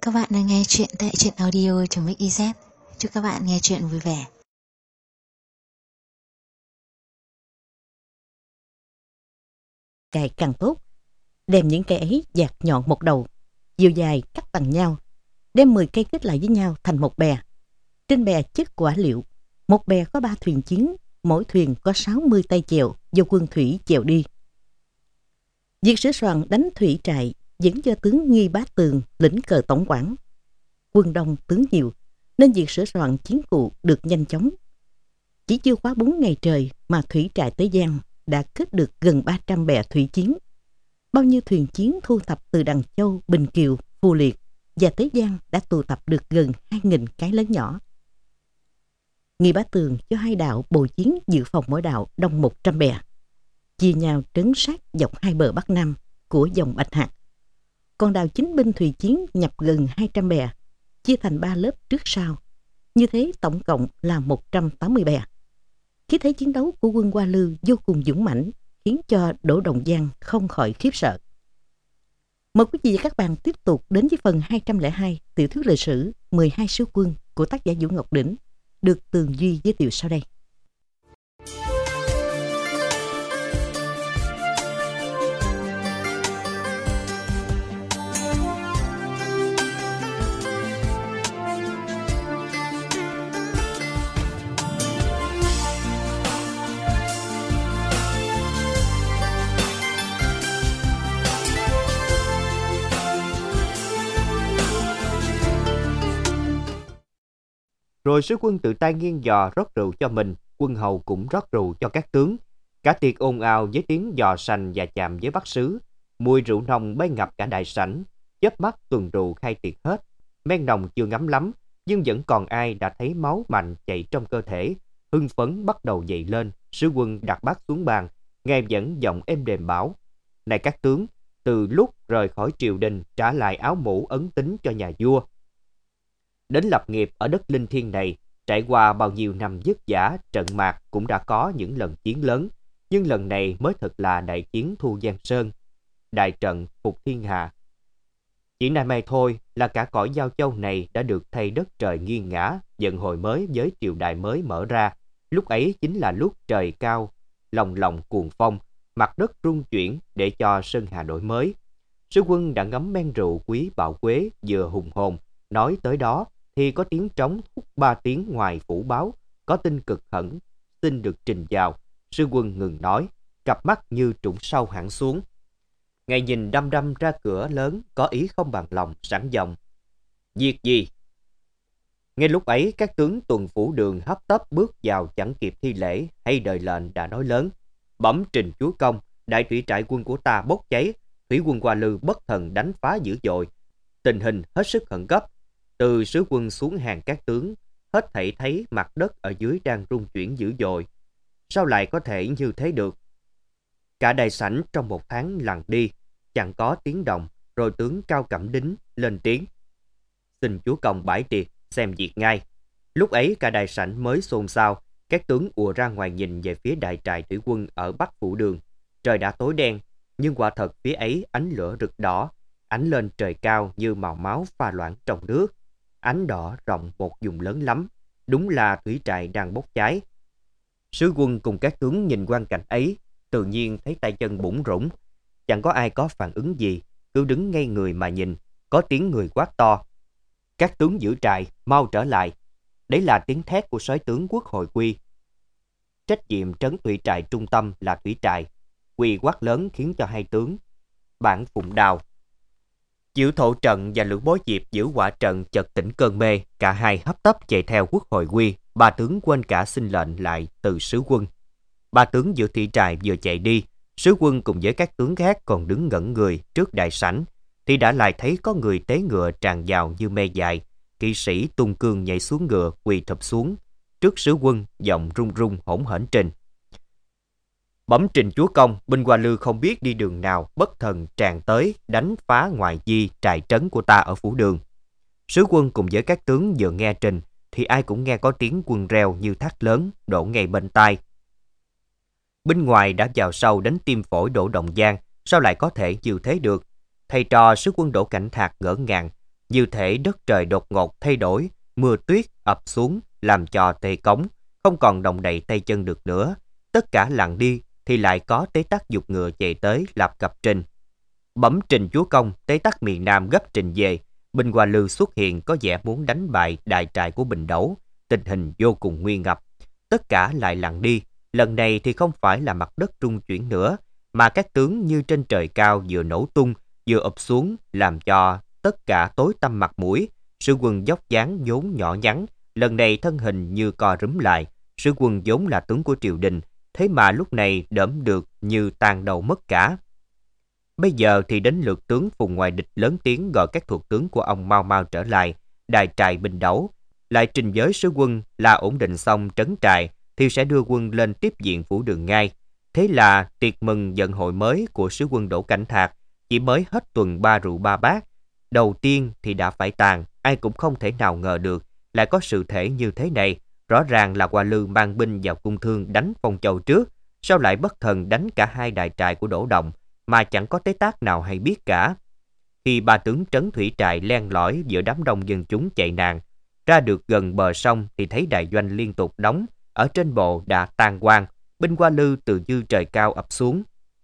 Các bạn đang nghe chuyện tại truyện audio.mix.iz. Chúc các bạn nghe chuyện vui vẻ. Cài càng tốt, đem những cây ấy dạt nhọn một đầu, chiều dài cắt bằng nhau, đem 10 cây kết lại với nhau thành một bè. Trên bè chất quả liệu, một bè có 3 thuyền chiến, mỗi thuyền có 60 tay chèo do quân thủy chèo đi. Việc sửa soạn đánh thủy trại vẫn do tướng Nghi Bá Tường lĩnh cờ tổng quản. Quân đông tướng nhiều nên việc sửa soạn chiến cụ được nhanh chóng. Chỉ chưa quá 4 ngày trời mà thủy trại Tế Giang đã kết được gần 300 bè thủy chiến. Bao nhiêu thuyền chiến thu thập từ Đằng Châu, Bình Kiều, Phù Liệt và Tế Giang đã tụ tập được gần 2.000 cái lớn nhỏ. Nghi Bá Tường cho hai đạo bồi chiến dự phòng mỗi đạo đông 100 bè, chia nhau trấn sát dọc hai bờ Bắc Nam của dòng Bạch Hạc. Còn đạo chính binh thủy chiến nhập gần 200 bè, chia thành 3 lớp trước sau. Như thế tổng cộng là 180 bè. Khí thế chiến đấu của quân Hoa Lư vô cùng dũng mãnh, khiến cho Đỗ Đồng Giang không khỏi khiếp sợ. Mời quý vị và các bạn tiếp tục đến với phần 202 tiểu thuyết lịch sử 12 sứ quân của tác giả Vũ Ngọc Đỉnh, được Tường Duy giới thiệu sau đây. Rồi sứ quân tự tay nghiêng giò rót rượu cho mình, quân hầu cũng rót rượu cho các tướng. Cả tiệc ồn ào với tiếng giò sành và chạm với bát sứ. Mùi rượu nồng bay ngập cả đại sảnh, chớp mắt tuần rượu khai tiệc hết. Men nồng chưa ngấm lắm, nhưng vẫn còn ai đã thấy máu mạnh chạy trong cơ thể. Hưng phấn bắt đầu dậy lên, sứ quân đặt bát xuống bàn, nghe vẫn giọng êm đềm bảo: "Này các tướng, từ lúc rời khỏi triều đình trả lại áo mũ ấn tín cho nhà vua, đến lập nghiệp ở đất linh thiêng này, trải qua bao nhiêu năm vất vả, trận mạc cũng đã có những lần chiến lớn, nhưng lần này mới thật là đại chiến thu Giang Sơn, đại trận phục thiên hạ. Chỉ nay mai thôi là cả cõi Giao Châu này đã được thay đất trời nghiêng ngã, vận hồi mới với triều đại mới mở ra. Lúc ấy chính là lúc trời cao, lòng lòng cuồng phong, mặt đất rung chuyển để cho sơn hà đổi mới." Sứ quân đã ngấm men rượu quý bảo quế vừa hùng hồn, nói tới đó thì có tiếng trống thúc 3 tiếng ngoài phủ báo, có tin cực khẩn xin được trình vào. Sứ quân ngừng nói, cặp mắt như trũng sâu hẳn xuống. Ngài nhìn đăm đăm ra cửa lớn, có ý không bằng lòng, sẵn giọng: "Việc gì?" Ngay lúc ấy các tướng tuần phủ đường hấp tấp bước vào, chẳng kịp thi lễ hay đợi lệnh đã nói lớn: "Bẩm trình chúa công, đại thủy trại quân của ta bốc cháy, thủy quân Hoa Lư bất thần đánh phá dữ dội, tình hình hết sức khẩn cấp." Từ sứ quân xuống hàng các tướng, hết thảy thấy mặt đất ở dưới đang rung chuyển dữ dội. Sao lại có thể như thế được? Cả đại sảnh trong một tháng lặng đi, chẳng có tiếng động, rồi tướng Cao Cẩm Đính lên tiếng: "Xin chúa công bãi tiệc, xem việc ngay." Lúc ấy cả đại sảnh mới xôn xao, các tướng ùa ra ngoài nhìn về phía đại trại thủy quân ở Bắc Phủ Đường. Trời đã tối đen, nhưng quả thật phía ấy ánh lửa rực đỏ, ánh lên trời cao như màu máu pha loãng trong nước. Ánh đỏ rộng một vùng lớn lắm, đúng là thủy trại đang bốc cháy. Sứ quân cùng các tướng nhìn quang cảnh ấy, tự nhiên thấy tay chân bủn rủn. Chẳng có ai có phản ứng gì, cứ đứng ngây người mà nhìn. Có tiếng người quát to: "Các tướng giữ trại, mau trở lại!" Đấy là tiếng thét của soái tướng Quốc Hội Quy. Trách nhiệm trấn thủy trại trung tâm là thủy trại. Quy quát lớn khiến cho hai tướng Bản Phụng Đào, Diệu Thộ Trận và Lữ Bối Diệp giữ hỏa trận chợt tỉnh cơn mê, cả hai hấp tấp chạy theo Quốc Hội Quy. Ba tướng quên cả xin lệnh lại từ sứ quân. Ba tướng giữ thủy trại vừa chạy đi, sứ quân cùng với các tướng khác còn đứng ngẩn người trước đại sảnh, thì đã lại thấy có người tế ngựa tràn vào như mê dại. Kỵ sĩ tung cương nhảy xuống ngựa, quỳ thụp xuống trước sứ quân, giọng run run hỗn hển trình: "Bẩm trình chúa công, binh Hoa Lư không biết đi đường nào bất thần tràn tới đánh phá ngoại di trại trấn của ta ở Phủ Đường." Sứ quân cùng với các tướng vừa nghe trình thì ai cũng nghe có tiếng quân reo như thác lớn đổ ngay bên tai. Bên ngoài đã vào sâu đánh tim phổi Đỗ Đồng Giang, sao lại có thể như thế được? Thầy trò sứ quân Đỗ Cảnh Thạc ngỡ ngàng, như thể đất trời đột ngột thay đổi, mưa tuyết ập xuống làm cho Tề Cống không còn động đậy tay chân được nữa. Tất cả lặng đi thì lại có Tế Tắc giục ngựa chạy tới lập cập trình. Bẩm trình chúa công, Tế Tắc miền Nam gấp trình về. Binh Hoa Lư xuất hiện có vẻ muốn đánh bại đại trại của Bình Đấu. Tình hình vô cùng nguy ngập. Tất cả lại lặng đi. Lần này thì không phải là mặt đất rung chuyển nữa, mà các tướng như trên trời cao vừa nổ tung, vừa ụp xuống, làm cho tất cả tối tăm mặt mũi. Sư quân dốc dáng vốn nhỏ nhắn, lần này thân hình như co rúm lại. Sư quân vốn là tướng của triều đình, thế mà lúc này đẫm được như tàn đầu mất cả. Bây giờ thì đến lượt tướng Phùng Hoài Địch lớn tiếng gọi các thuộc tướng của ông mau mau trở lại. Đại trại Bình Đấu lại trình với sứ quân là ổn định xong trấn trại thì sẽ đưa quân lên tiếp diện phủ đường ngay. Thế là tiệc mừng vận hội mới của sứ quân Đỗ Cảnh Thạc chỉ mới hết tuần 3 rượu 3 bát. Đầu tiên thì đã phải tàn, ai cũng không thể nào ngờ được lại có sự thể như thế này. Rõ ràng là Hoa Lư mang binh vào cung thương đánh Phong Châu trước, sao lại bất thần đánh cả hai đại trại của Đỗ Đồng mà chẳng có Tế Tắc nào hay biết cả. Khi ba tướng trấn thủy trại len lỏi giữa đám đông dân chúng chạy nạn, ra được gần bờ sông thì thấy đại doanh liên tục đóng, ở trên bộ đã tan quang, binh Hoa Lư từ dư trời cao ập xuống.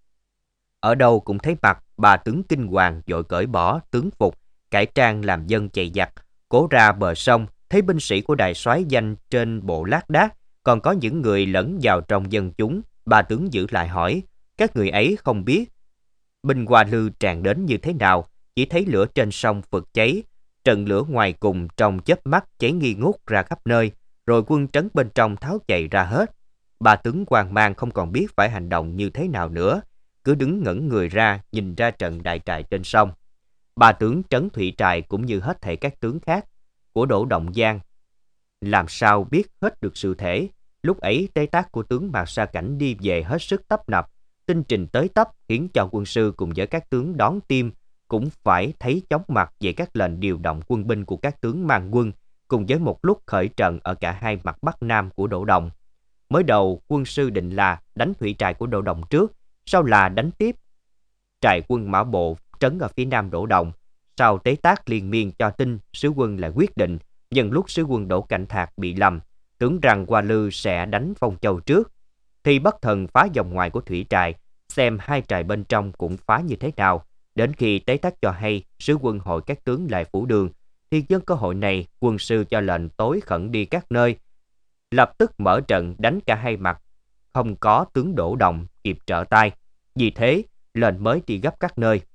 Ở đâu cũng thấy mặt ba tướng kinh hoàng vội cởi bỏ tướng phục, cải trang làm dân chạy giặc, cố ra bờ sông, thấy binh sĩ của đại soái danh trên bộ lác đác, còn có những người lẫn vào trong dân chúng. Ba tướng giữ lại hỏi, các người ấy không biết binh Hoa Lư tràn đến như thế nào, chỉ thấy lửa trên sông phực cháy, trận lửa ngoài cùng trong chớp mắt cháy nghi ngút ra khắp nơi, rồi quân trấn bên trong tháo chạy ra hết. Ba tướng hoang mang không còn biết phải hành động như thế nào nữa, cứ đứng ngẩn người ra nhìn ra trận đại trại trên sông. Ba tướng trấn thủy trại cũng như hết thảy các tướng khác của Đỗ Động Giang làm sao biết hết được sự thể. Lúc ấy Tế Tắc của tướng Mạc Sa Cảnh đi về hết sức tấp nập, tinh trình tới tấp khiến cho quân sư cùng với các tướng đón tim cũng phải thấy chóng mặt về các lệnh điều động quân binh của các tướng mang quân, cùng với một lúc khởi trận ở cả hai mặt bắc nam của Đỗ Đồng. Mới đầu quân sư định là đánh thủy trại của Đỗ Đồng trước, sau là đánh tiếp trại quân Mã Bộ trấn ở phía nam Đỗ Đồng. Sau Tế Tắc liên miên cho tin, sứ quân lại quyết định nhân lúc sứ quân Đỗ Cảnh Thạc bị lầm, tưởng rằng Hoa Lư sẽ đánh Phong Châu trước, thì bất thần phá vòng ngoài của thủy trại, xem hai trại bên trong cũng phá như thế nào. Đến khi Tế Tắc cho hay sứ quân hội các tướng lại phủ đường, thì nhân cơ hội này quân sư cho lệnh tối khẩn đi các nơi, lập tức mở trận đánh cả hai mặt, không có tướng Đỗ Đồng kịp trở tay. Vì thế lệnh mới đi gấp các nơi.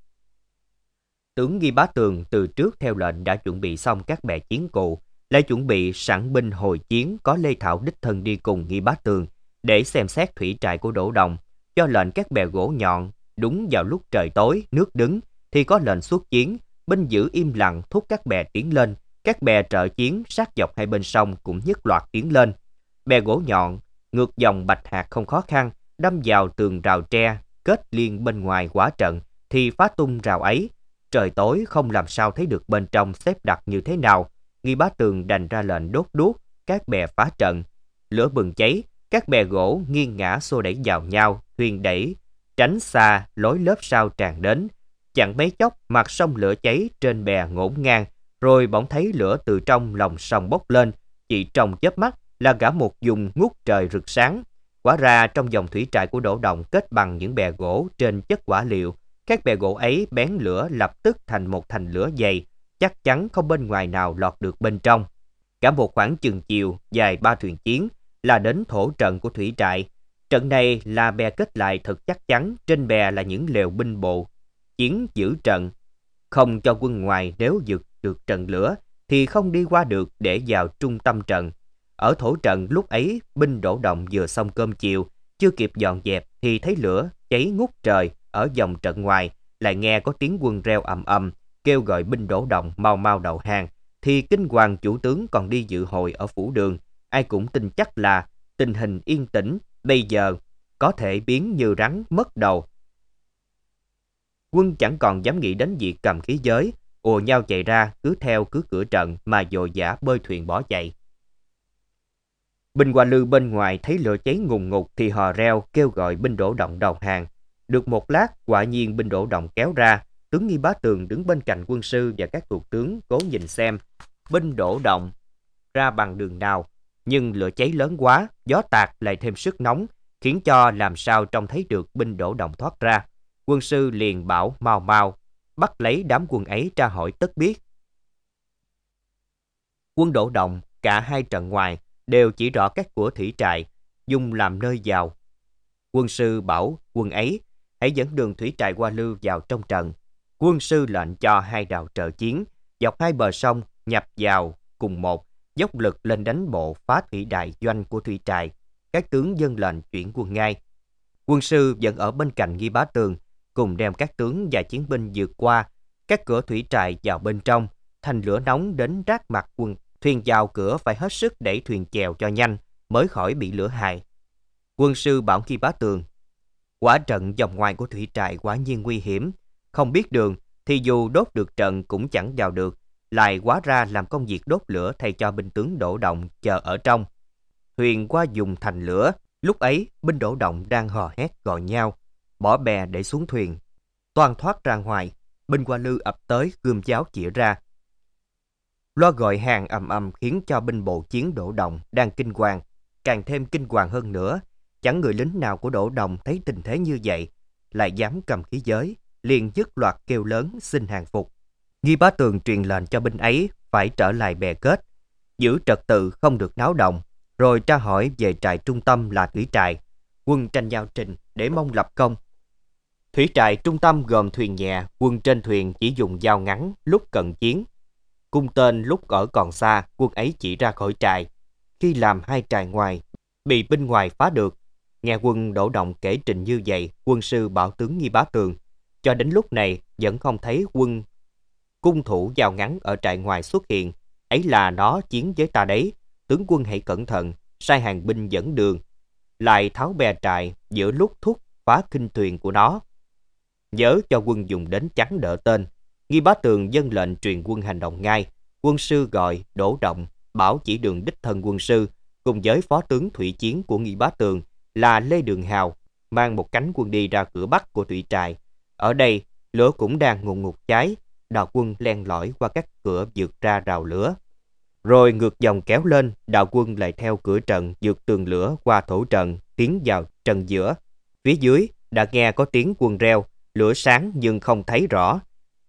Tướng Nghi Bá Tường từ trước theo lệnh đã chuẩn bị xong các bè chiến cụ, lại chuẩn bị sẵn binh hồi chiến, có Lê Thảo đích thân đi cùng Nghi Bá Tường để xem xét thủy trại của Đỗ Đồng, cho lệnh các bè gỗ nhọn. Đúng vào lúc trời tối nước đứng thì có lệnh xuất chiến, binh giữ im lặng thúc các bè tiến lên. Các bè trợ chiến sát dọc hai bên sông cũng nhất loạt tiến lên. Bè gỗ nhọn ngược dòng Bạch Hạc không khó khăn, đâm vào tường rào tre kết liên bên ngoài quả trận thì phá tung rào ấy. Trời tối không làm sao thấy được bên trong xếp đặt như thế nào. Nghi Bá Tường đành ra lệnh đốt đuốc các bè phá trận. Lửa bừng cháy, các bè gỗ nghiêng ngã xô đẩy vào nhau, thuyền đẩy tránh xa lối lớp sau tràn đến. Chẳng mấy chốc mặt sông lửa cháy trên bè ngổn ngang, rồi bỗng thấy lửa từ trong lòng sông bốc lên, chỉ trong chớp mắt là cả một vùng ngút trời rực sáng. Quả ra trong dòng thủy trại của Đỗ Đồng kết bằng những bè gỗ trên chất quả liệu. Các bè gỗ ấy bén lửa lập tức thành một thành lửa dày, chắc chắn không bên ngoài nào lọt được bên trong. Cả một khoảng chừng chiều dài 3 thuyền chiến là đến thổ trận của thủy trại. Trận này là bè kết lại thật chắc chắn, trên bè là những lều binh bộ chiến giữ trận, không cho quân ngoài nếu vượt được trận lửa thì không đi qua được để vào trung tâm trận. Ở thổ trận lúc ấy binh Đỗ Động vừa xong cơm chiều, chưa kịp dọn dẹp thì thấy lửa cháy ngút trời. Ở vòng trận ngoài lại nghe có tiếng quân reo ầm ầm kêu gọi binh Đỗ Động mau mau đầu hàng, thì kinh hoàng chủ tướng còn đi dự hội ở phủ đường. Ai cũng tin chắc là tình hình yên tĩnh bây giờ có thể biến như rắn mất đầu. Quân chẳng còn dám nghĩ đến việc cầm khí giới, ùa nhau chạy ra cứ theo cứ cửa trận mà vội vã bơi thuyền bỏ chạy. Binh Hoa Lư bên ngoài thấy lửa cháy ngùn ngụt thì hò reo kêu gọi binh Đỗ Động đầu hàng. Được một lát quả nhiên binh Đỗ Động kéo ra, tướng Nghi Bá Tường đứng bên cạnh quân sư và các thuộc tướng cố nhìn xem binh Đỗ Động ra bằng đường nào, nhưng lửa cháy lớn quá, gió tạt lại thêm sức nóng, khiến cho làm sao trông thấy được binh Đỗ Động thoát ra. Quân sư liền bảo mau mau bắt lấy đám quân ấy tra hỏi tất biết. Quân Đỗ Động cả hai trận ngoài đều chỉ rõ các của thủy trại dùng làm nơi vào. Quân sư bảo quân ấy hãy dẫn đường thủy trại Hoa Lư vào trong trận. Quân sư lệnh cho hai đạo trợ chiến dọc hai bờ sông nhập vào cùng một, dốc lực lên đánh bộ phá thủy đại doanh của thủy trại. Các tướng dân lệnh chuyển quân ngay. Quân sư vẫn ở bên cạnh Nghi Bá Tường, cùng đem các tướng và chiến binh vượt qua các cửa thủy trại vào bên trong. Thành lửa nóng đến rát mặt quân, thuyền vào cửa phải hết sức đẩy thuyền chèo cho nhanh mới khỏi bị lửa hại. Quân sư bảo Nghi Bá Tường: quả trận vòng ngoài của thủy trại quả nhiên nguy hiểm, không biết đường thì dù đốt được trận cũng chẳng vào được, lại hóa ra làm công việc đốt lửa thay cho binh tướng Đỗ Động chờ ở trong. Thuyền qua dùng thành lửa, lúc ấy binh Đỗ Động đang hò hét gọi nhau, bỏ bè để xuống thuyền, toan thoát ra ngoài. Binh Hoa Lư ập tới gươm giáo chĩa ra. Loa gọi hàng ầm ầm khiến cho binh bộ chiến Đỗ Động đang kinh hoàng càng thêm kinh hoàng hơn nữa. Chẳng người lính nào của Đỗ Động thấy tình thế như vậy lại dám cầm khí giới, liền dứt loạt kêu lớn xin hàng phục. Nghi Bá Tường truyền lệnh cho binh ấy phải trở lại bè kết, giữ trật tự không được náo động, rồi tra hỏi về trại trung tâm là thủy trại. Quân tranh giao trình để mong lập công. Thủy trại trung tâm gồm thuyền nhẹ, quân trên thuyền chỉ dùng dao ngắn lúc cận chiến, cung tên lúc ở còn xa. Quân ấy chỉ ra khỏi trại khi làm hai trại ngoài bị binh ngoài phá được. Nghe quân Đỗ Động kể trình như vậy, quân sư bảo tướng Nghi Bá Tường: cho đến lúc này vẫn không thấy quân cung thủ dao ngắn ở trại ngoài xuất hiện, ấy là nó chiến với ta đấy. Tướng quân hãy cẩn thận, sai hàng binh dẫn đường, lại tháo bè trại giữa lúc thúc phá kinh thuyền của nó. Nhớ cho quân dùng đến chắn đỡ tên. Nghi Bá Tường dâng lệnh truyền quân hành động ngay. Quân sư gọi Đỗ Động bảo chỉ đường đích thân quân sư cùng với phó tướng thủy chiến của Nghi Bá Tường là Lê Đường Hào mang một cánh quân đi ra cửa bắc của thủy trại. Ở đây lửa cũng đang ngùn ngụt cháy. Đạo quân len lỏi qua các cửa vượt ra rào lửa, rồi ngược dòng kéo lên. Đạo quân lại theo cửa trận vượt tường lửa qua thổ trận tiến vào trận giữa. Phía dưới đã nghe có tiếng quân reo, lửa sáng nhưng không thấy rõ.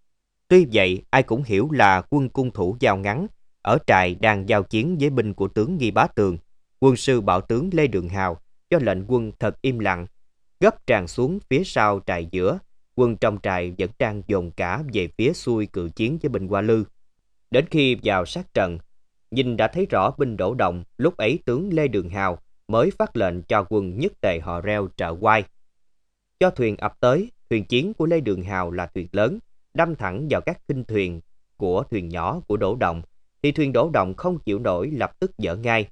Tuy vậy ai cũng hiểu là quân cung thủ dao ngắn ở trại đang giao chiến với binh của tướng Nghi Bá Tường. Quân sư bảo tướng Lê Đường Hào cho lệnh quân thật im lặng, gấp tràn xuống phía sau trại giữa. Quân trong trại vẫn đang dồn cả về phía xuôi cự chiến với binh Hoa Lư. Đến khi vào sát trận, nhìn đã thấy rõ binh Đỗ Động. Lúc ấy tướng Lê Đường Hào mới phát lệnh cho quân nhất tề họ reo trợ oai. Cho thuyền ập tới. Thuyền chiến của Lê Đường Hào là thuyền lớn, đâm thẳng vào các khinh thuyền của thuyền nhỏ của Đỗ Động, thì thuyền Đỗ Động không chịu nổi, lập tức dỡ ngay.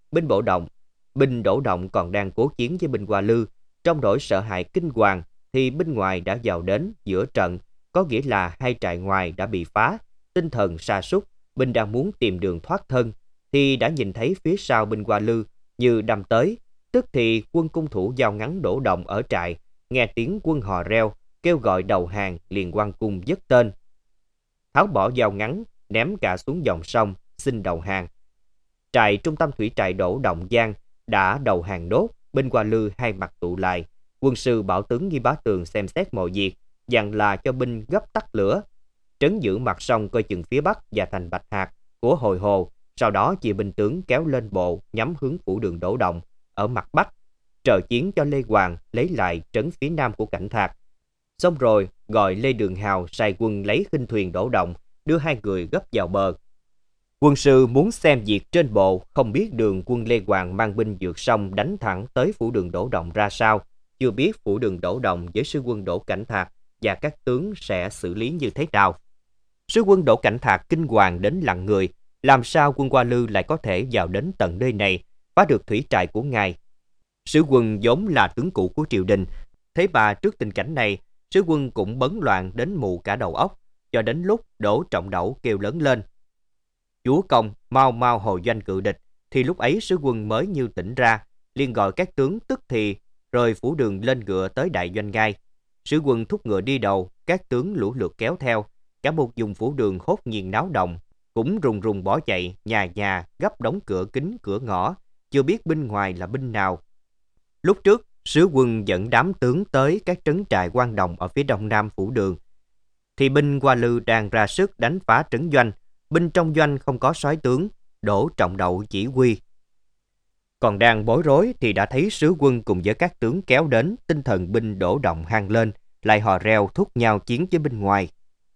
Binh Đỗ Động còn đang cố chiến với binh Hoa Lư, trong nỗi sợ hãi kinh hoàng, thì binh ngoài đã vào đến giữa trận, có nghĩa là hai trại ngoài đã bị phá. Tinh thần sa sút, binh đang muốn tìm đường thoát thân, thì đã nhìn thấy phía sau binh Hoa Lư như đâm tới. Tức thì quân cung thủ dao ngắn Đỗ Động ở trại nghe tiếng quân hò reo kêu gọi đầu hàng, liền quăng cung dứt tên, tháo bỏ dao ngắn, ném cả xuống dòng sông xin đầu hàng. Trại trung tâm thủy trại Đỗ Động Giang đã đầu hàng nốt. Binh Hoa Lư hai mặt tụ lại. Quân sư bảo tướng Nghi Bá Tường xem xét mọi việc, dặn là cho binh gấp tắt lửa, trấn giữ mặt sông coi chừng phía bắc và thành Bạch Hạc của Hồi Hồ. Sau đó chia binh tướng kéo lên bộ nhắm hướng phủ đường Đỗ Động ở mặt bắc, trợ chiến cho Lê Hoàng lấy lại trấn phía nam của Cảnh Thạc. Xong rồi gọi Lê Đường Hào sai quân lấy khinh thuyền Đỗ Động, đưa hai người gấp vào bờ. Quân sư muốn xem việc trên bộ, không biết đường quân Lê Hoàng mang binh vượt sông đánh thẳng tới phủ đường Đỗ Động ra sao. Chưa biết phủ đường Đỗ Động với sư quân Đỗ Cảnh Thạc và các tướng sẽ xử lý như thế nào. Sư quân Đỗ Cảnh Thạc kinh hoàng đến lặng người. Làm sao quân Hoa Lư lại có thể vào đến tận nơi này, phá được thủy trại của ngài? Sứ quân vốn là tướng cũ của triều đình, thế mà trước tình cảnh này, sứ quân cũng bấn loạn đến mù cả đầu óc. Cho đến lúc Đỗ Trọng Đẩu kêu lớn lên: chúa công, mau mau hồi doanh cự địch, thì lúc ấy sứ quân mới như tỉnh ra, liền gọi các tướng tức thì rời phủ đường lên ngựa tới đại doanh ngay. Sử quân thúc ngựa đi đầu, các tướng lũ lượt kéo theo. Cả một vùng phủ đường hốt nhiên náo động, cũng rùng rùng bỏ chạy, nhà nhà gấp đóng cửa kính cửa ngõ, chưa biết binh ngoài là binh nào. Lúc trước, sứ quân dẫn đám tướng tới các trấn trại quan đồng ở phía đông nam phủ đường, thì binh Hoa Lư đang ra sức đánh phá trấn doanh. Binh trong doanh không có soái tướng, Đỗ Trọng Đậu chỉ huy. Còn đang bối rối thì đã thấy sứ quân cùng với các tướng kéo đến, tinh thần binh Đỗ Động hăng lên, lại hò reo thúc nhau chiến với binh ngoài.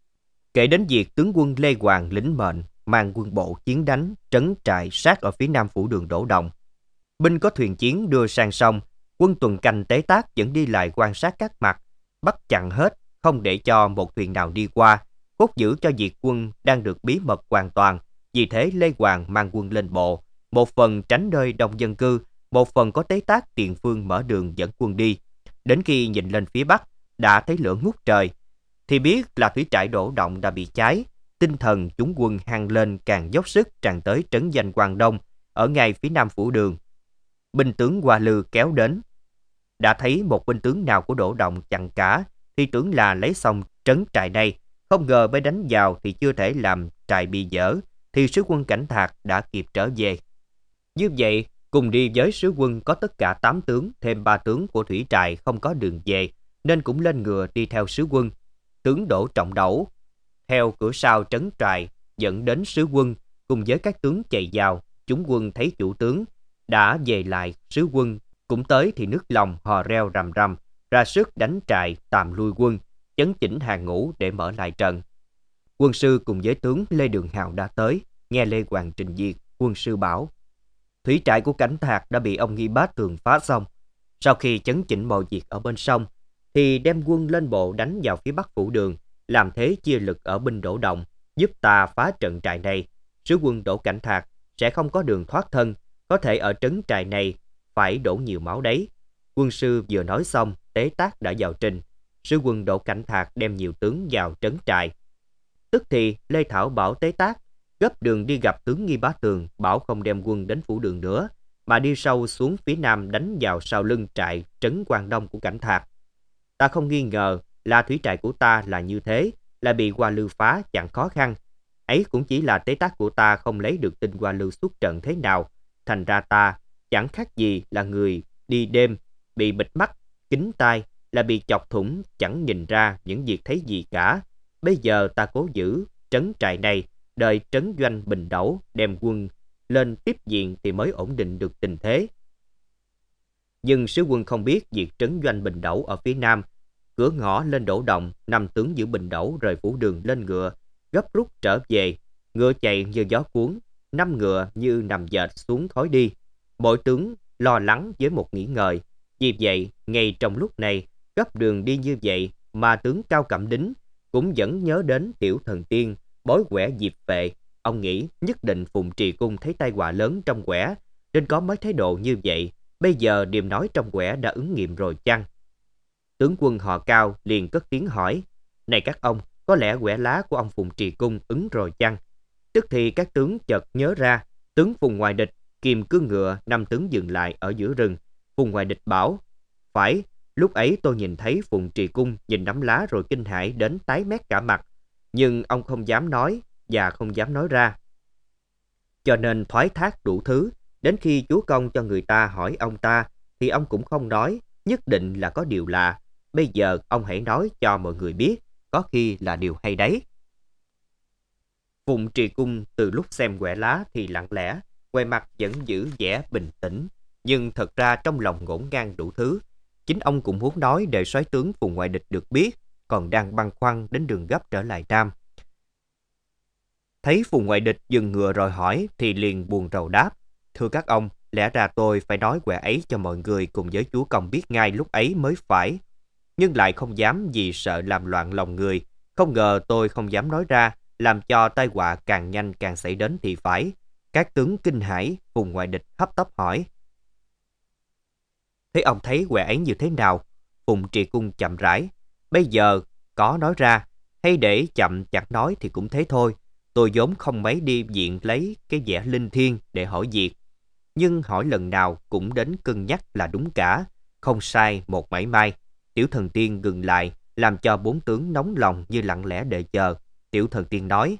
Kể đến việc tướng quân Lê Hoàng lĩnh mệnh mang quân bộ chiến đánh trấn trại sát ở phía nam phủ đường Đỗ Động. Binh có thuyền chiến đưa sang sông, quân tuần canh tế tác vẫn đi lại quan sát các mặt, bắt chặn hết, không để cho một thuyền nào đi qua, cốt giữ cho việc quân đang được bí mật hoàn toàn. Vì thế Lê Hoàng mang quân lên bộ, một phần tránh nơi đông dân cư, một phần có tế tác tiền phương mở đường dẫn quân đi. Đến khi nhìn lên phía bắc, đã thấy lửa ngút trời, thì biết là thủy trại Đỗ Động đã bị cháy. Tinh thần chúng quân hăng lên, càng dốc sức tràn tới trấn danh Quang Đông ở ngay phía nam phủ đường. Binh tướng Hoa Lư kéo đến, đã thấy một binh tướng nào của Đỗ Động chặn cả, thì tưởng là lấy xong trấn trại này, không ngờ mới đánh vào thì chưa thể làm trại bị dở, thì sứ quân Cảnh Thạc đã kịp trở về. Như vậy, cùng đi với sứ quân có tất cả 8 tướng, thêm 3 tướng của thủy trại không có đường về, nên cũng lên ngựa đi theo sứ quân. Tướng Đỗ Trọng Đẩu theo cửa sau trấn trại dẫn đến sứ quân, cùng với các tướng chạy vào. Chúng quân thấy chủ tướng đã về lại, sứ quân cũng tới thì nức lòng hò reo rầm rầm, ra sức đánh trại tạm lui quân, chấn chỉnh hàng ngũ để mở lại trận. Quân sư cùng với tướng Lê Đường Hào đã tới, nghe Lê Hoàng trình việc. Quân sư bảo: thủy trại của Cảnh Thạc đã bị ông Nghi Bá Tường phá xong. Sau khi chấn chỉnh mọi việc ở bên sông, thì đem quân lên bộ đánh vào phía bắc phủ đường, làm thế chia lực ở binh Đỗ Động, giúp ta phá trận trại này. Sứ quân Đỗ Cảnh Thạc sẽ không có đường thoát thân, có thể ở trấn trại này phải đổ nhiều máu đấy. Quân sư vừa nói xong, tế tác đã vào trình. Sứ quân Đỗ Cảnh Thạc đem nhiều tướng vào trấn trại. Tức thì Lê Thảo bảo tế tác gấp đường đi gặp tướng Nghi Bá Tường, bảo không đem quân đến phủ đường nữa, mà đi sâu xuống phía nam đánh vào sau lưng trại trấn Quang Đông của Cảnh Thạc. Ta không nghi ngờ là thủy trại của ta là như thế, là bị Hoa Lư phá chẳng khó khăn. Ấy cũng chỉ là tế tác của ta không lấy được tin Hoa Lư xuất trận thế nào, thành ra ta chẳng khác gì là người đi đêm bị bịt mắt kín tai, là bị chọc thủng chẳng nhìn ra những việc thấy gì cả. Bây giờ ta cố giữ trấn trại này, đợi trấn doanh bình đẩu, đem quân lên tiếp diện thì mới ổn định được tình thế. Nhưng sứ quân không biết việc trấn doanh bình đẩu ở phía nam, cửa ngõ lên Đỗ Động. 5 tướng giữ bình đẩu rời phủ đường lên ngựa, gấp rút trở về. Ngựa chạy như gió cuốn, 5 ngựa như nằm dệt xuống thối đi. Mỗi tướng lo lắng với một nghĩ ngợi. Vì vậy, ngay trong lúc này, gấp đường đi như vậy mà tướng Cao Cẩm Đính cũng vẫn nhớ đến Tiểu Thần Tiên, bói quẻ Diệp Phệ. Ông nghĩ nhất định Phụng Trì Cung thấy tai họa lớn trong quẻ, nên có mấy thái độ như vậy. Bây giờ điềm nói trong quẻ đã ứng nghiệm rồi chăng? Tướng quân họ Cao liền cất tiếng hỏi: này các ông, có lẽ quẻ lá của ông Phụng Trì Cung ứng rồi chăng? Tức thì các tướng chợt nhớ ra. Tướng Phùng Hoài Địch kìm cương ngựa, 5 tướng dừng lại ở giữa rừng. Phùng Hoài Địch bảo: phải, lúc ấy tôi nhìn thấy Phụng Trì Cung nhìn nắm lá rồi kinh hãi đến tái mét cả mặt, nhưng ông không dám nói và không dám nói ra, cho nên thoái thác đủ thứ. Đến khi chúa công cho người ta hỏi ông ta thì ông cũng không nói, nhất định là có điều lạ. Bây giờ ông hãy nói cho mọi người biết, có khi là điều hay đấy. Phụng Trì Cung từ lúc xem quẻ lá thì lặng lẽ, ngoài mặt vẫn giữ vẻ bình tĩnh, nhưng thật ra trong lòng ngổn ngang đủ thứ. Chính ông cũng muốn nói để soái tướng Phùng Hoài Địch được biết, còn đang băn khoăn đến đường gấp trở lại Nam. Thấy Phùng Hoài Địch dừng ngựa rồi hỏi thì liền buồn rầu đáp: thưa các ông, lẽ ra tôi phải nói quẻ ấy cho mọi người cùng với chúa công biết ngay lúc ấy mới phải, nhưng lại không dám vì sợ làm loạn lòng người. Không ngờ tôi không dám nói ra, làm cho tai họa càng nhanh càng xảy đến thì phải. Các tướng kinh hãi. Phùng Hoài Địch hấp tấp hỏi: thế ông thấy quẻ ấy như thế nào? Phụng Trì Cung chậm rãi: bây giờ có nói ra, hay để chậm chẳng nói thì cũng thế thôi. Tôi vốn không mấy đi viện lấy cái vẻ linh thiêng để hỏi việc, nhưng hỏi lần nào cũng đến cân nhắc là đúng cả, không sai một mảy may. Tiểu Thần Tiên ngừng lại, làm cho bốn tướng nóng lòng như lặng lẽ đợi chờ. Tiểu Thần Tiên nói: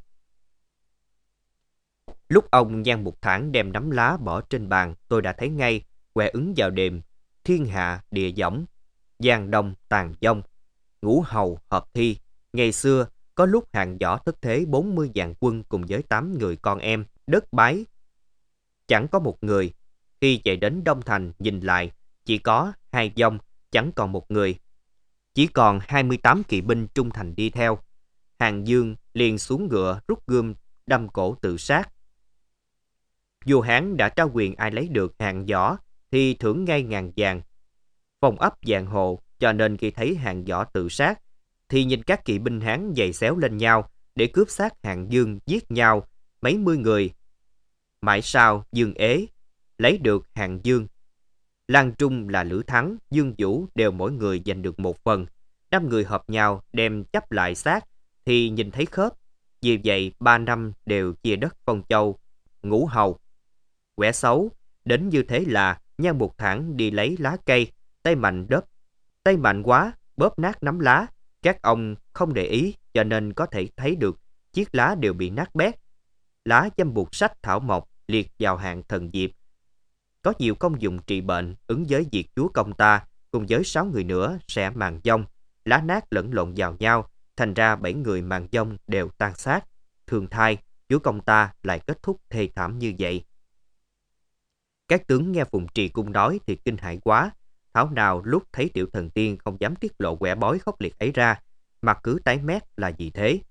Lúc ông Nhan Mục Thản đem nắm lá bỏ trên bàn, tôi đã thấy ngay, quẻ ứng vào đêm, thiên hạ địa võng, giang đông tàn vong, ngũ hầu hợp thi. Ngày xưa, có lúc Hạng Võ thất thế 40 vạn quân cùng với 8 người con em, đất bái. Chẳng có một người. Khi chạy đến Đông Thành nhìn lại, chỉ có 2 vong, chẳng còn một người. Chỉ còn 28 kỵ binh trung thành đi theo. Hạng Dương liền xuống ngựa rút gươm đâm cổ tự sát. Vua Hán đã trao quyền ai lấy được Hạng Võ thì thưởng ngay ngàn vàng, phong ấp vạn hộ, cho nên khi thấy Hạng Võ tự sát thì nhìn các kỵ binh Hán giày xéo lên nhau để cướp xác Hạng Dương, giết nhau mấy mươi người. Mãi sau Dương ế lấy được Hạng Dương. Lan Trung là Lữ Thắng, Dương Vũ đều mỗi người giành được một phần. 5 người hợp nhau đem chấp lại xác thì nhìn thấy khớp. Vì vậy 3 năm đều chia đất phong châu, ngũ hầu. Quẻ xấu đến như thế là Nhan Mục Thản đi lấy lá cây, tay mạnh quá bóp nát nắm lá. Các ông không để ý cho nên có thể thấy được chiếc lá đều bị nát bét. Lá châm buộc sách thảo mộc liệt vào hạng thần diệp, có nhiều công dụng trị bệnh, ứng với việc chúa công ta cùng với 6 người nữa sẽ màng vong. Lá nát lẫn lộn vào nhau, thành ra 7 người màng vong đều tan xác. Thường thai, chúa công ta lại kết thúc thê thảm như vậy. Các tướng nghe Phùng Trì Cung nói thì kinh hãi quá. Thảo nào lúc thấy Tiểu Thần Tiên không dám tiết lộ quẻ bói khốc liệt ấy ra, mặt cứ tái mét là gì thế?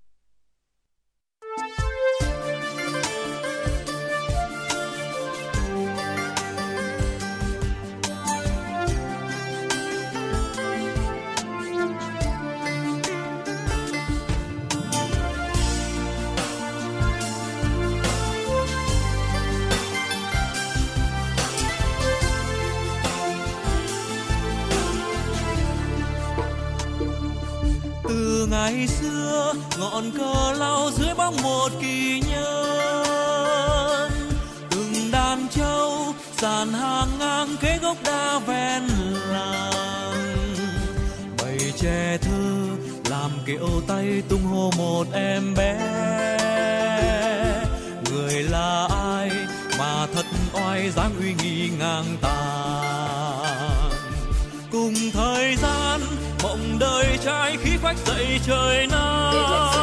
Ngày xưa ngọn cờ lao dưới bóng một kỳ nhân, từng đàn trâu dàn hàng ngang kế gốc đa ven làng. Bầy trẻ thơ làm kiệu tay tung hô một em bé. Người là ai mà thật oai dáng uy nghi ngang tàn. Cùng thời gian mộng đời trai khí phách dậy trời Nam,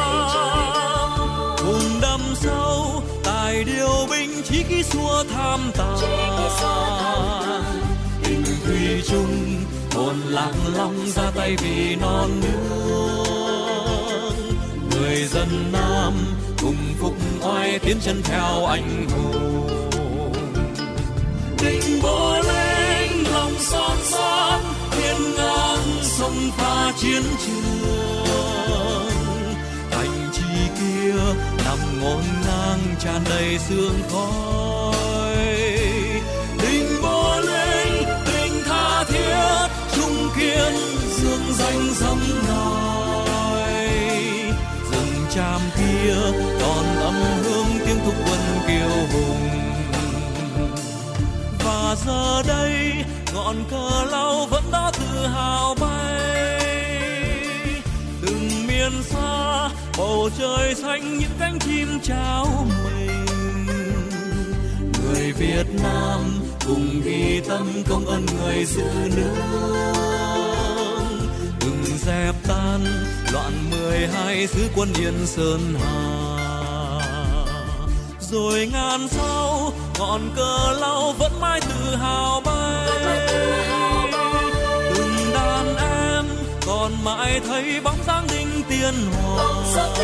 cùng đâm sâu tài điều binh chí khí xua tham tàn. Tình thủy chung hồn lạc long ra tay vì non nước. Người dân Nam cùng phục oai tiến chân theo anh hùng. Định Bố Linh lòng son son hiên ngang sông pha chiến trường. Thành trì kia nằm ngổn ngang tràn đầy sương khói. Định Bố Linh tình tha thiết trung kiên dương danh dòng nói. Rừng tràm kia còn âm hương tiếng thúc quân kiêu hùng. Và giờ đây ngọn cờ lao vẫn đó tự hào bay. Từng miền xa bầu trời xanh những cánh chim chào mình. Người Việt Nam cùng ghi tâm công ơn người giữ nước. Đừng dẹp tan loạn 12 xứ quân Yên Sơn Hà. Rồi ngàn sau ngọn cờ lao vẫn mãi tự hào bay. Từng đàn em còn mãi thấy bóng dáng đinh tiên hoàng.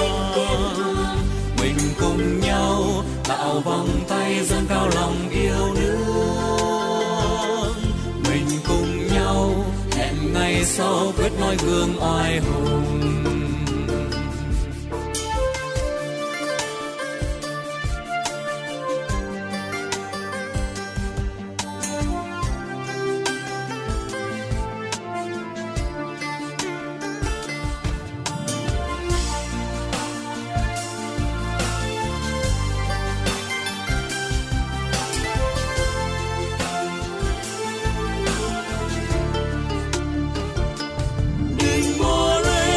Mình cùng nhau tạo vòng tay dâng cao lòng yêu nước. Mình cùng nhau hẹn ngày sau quyết nói gương oai hùng. Định Bố Linh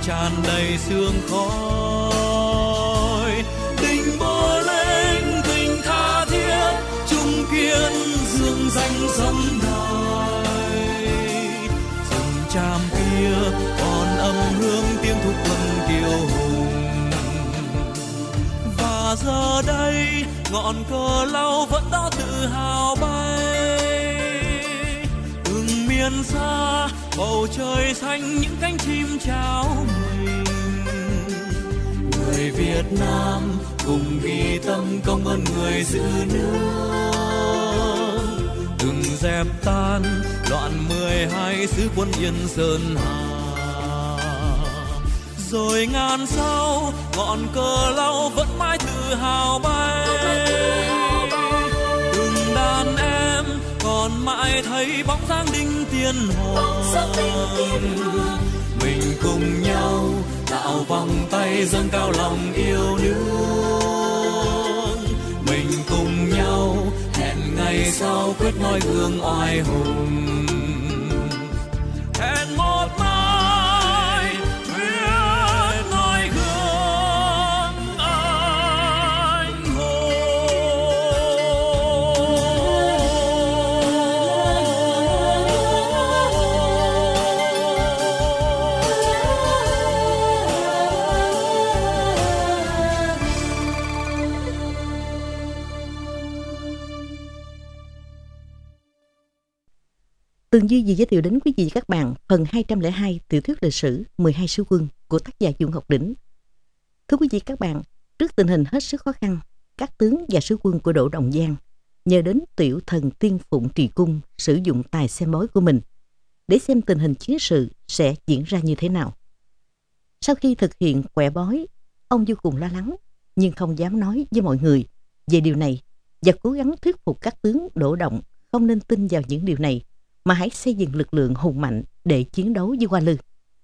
tràn đầy sương khói. Tình bơ lên tình tha thiết, chung kiên dương danh sông đài. Rừng tràm kia còn âm hương tiếng thúc quân kiêu hùng. Và giờ đây ngọn cờ lau vẫn đó tự hào bay. Từng miền xa bầu trời xanh những cánh chim chào mình. Người Việt Nam cùng ghi tâm công ơn người giữ nước. Từng dẹp tan loạn 12 sứ quân Yên Sơn Hà. Rồi ngàn sau ngọn cờ lau vẫn mãi tự hào bay. Từng đàn em còn mãi thấy bóng dáng Đinh Tiên Hoàng. Mình cùng nhau tạo vòng tay dâng cao lòng yêu nước. Mình cùng nhau hẹn ngày sau quyết noi gương oai hùng. Hẹn một mai quyết noi gương anh hùng. Tường Duy vừa giới thiệu đến quý vị và các bạn phần 202 tiểu thuyết lịch sử 12 sứ quân của tác giả Vũ Ngọc Đỉnh. Thưa quý vị các bạn, trước tình hình hết sức khó khăn, các tướng và sứ quân của Đỗ Đồng Giang nhờ đến tiểu thần Tiên Phụng Trì Cung sử dụng tài xem bói của mình để xem tình hình chiến sự sẽ diễn ra như thế nào. Sau khi thực hiện quẻ bói, ông vô cùng lo lắng nhưng không dám nói với mọi người về điều này và cố gắng thuyết phục các tướng Đỗ Động không nên tin vào những điều này mà hãy xây dựng lực lượng hùng mạnh để chiến đấu với Hoa Lư.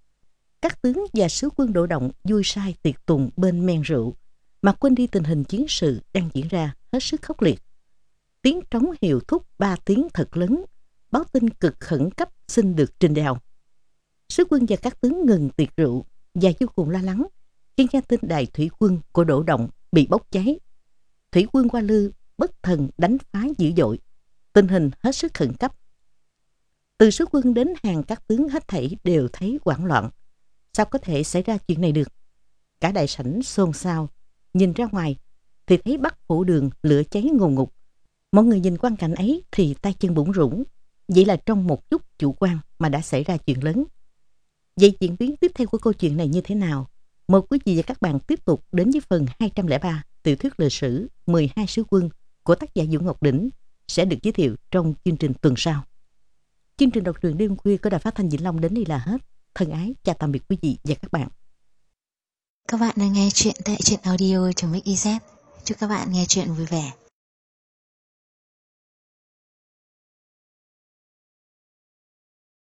Các tướng và sứ quân Đỗ Động vui say tiệc tùng bên men rượu mà quên đi tình hình chiến sự đang diễn ra hết sức khốc liệt. Tiếng trống hiệu thúc 3 tiếng thật lớn, báo tin cực khẩn cấp xin được trình đào. Sứ quân và các tướng ngừng tiệc rượu và vô cùng lo lắng khi nghe tin đài thủy quân của Đỗ Động bị bốc cháy. Thủy quân Hoa Lư bất thần đánh phá dữ dội, tình hình hết sức khẩn cấp. Từ sứ quân đến hàng các tướng hết thảy đều thấy hoảng loạn. Sao có thể xảy ra chuyện này được? Cả đại sảnh xôn xao, nhìn ra ngoài thì thấy Bắc Phủ Đường lửa cháy ngùn ngụt. Mọi người nhìn quang cảnh ấy thì tay chân bủn rủn. Vậy là trong một chút chủ quan mà đã xảy ra chuyện lớn. Vậy diễn biến tiếp theo của câu chuyện này như thế nào? Mời quý vị và các bạn tiếp tục đến với phần 203 tiểu thuyết lịch sử 12 sứ quân của tác giả Vũ Ngọc Đỉnh sẽ được giới thiệu trong chương trình tuần sau. Chương trình đọc truyện đêm khuya của Đài Phát thanh Vĩnh Long đến đây là hết. Thân ái chào tạm biệt quý vị và các bạn. Các bạn đang nghe chuyện tại truyện audio.mix.iz. Chúc các bạn nghe chuyện vui vẻ.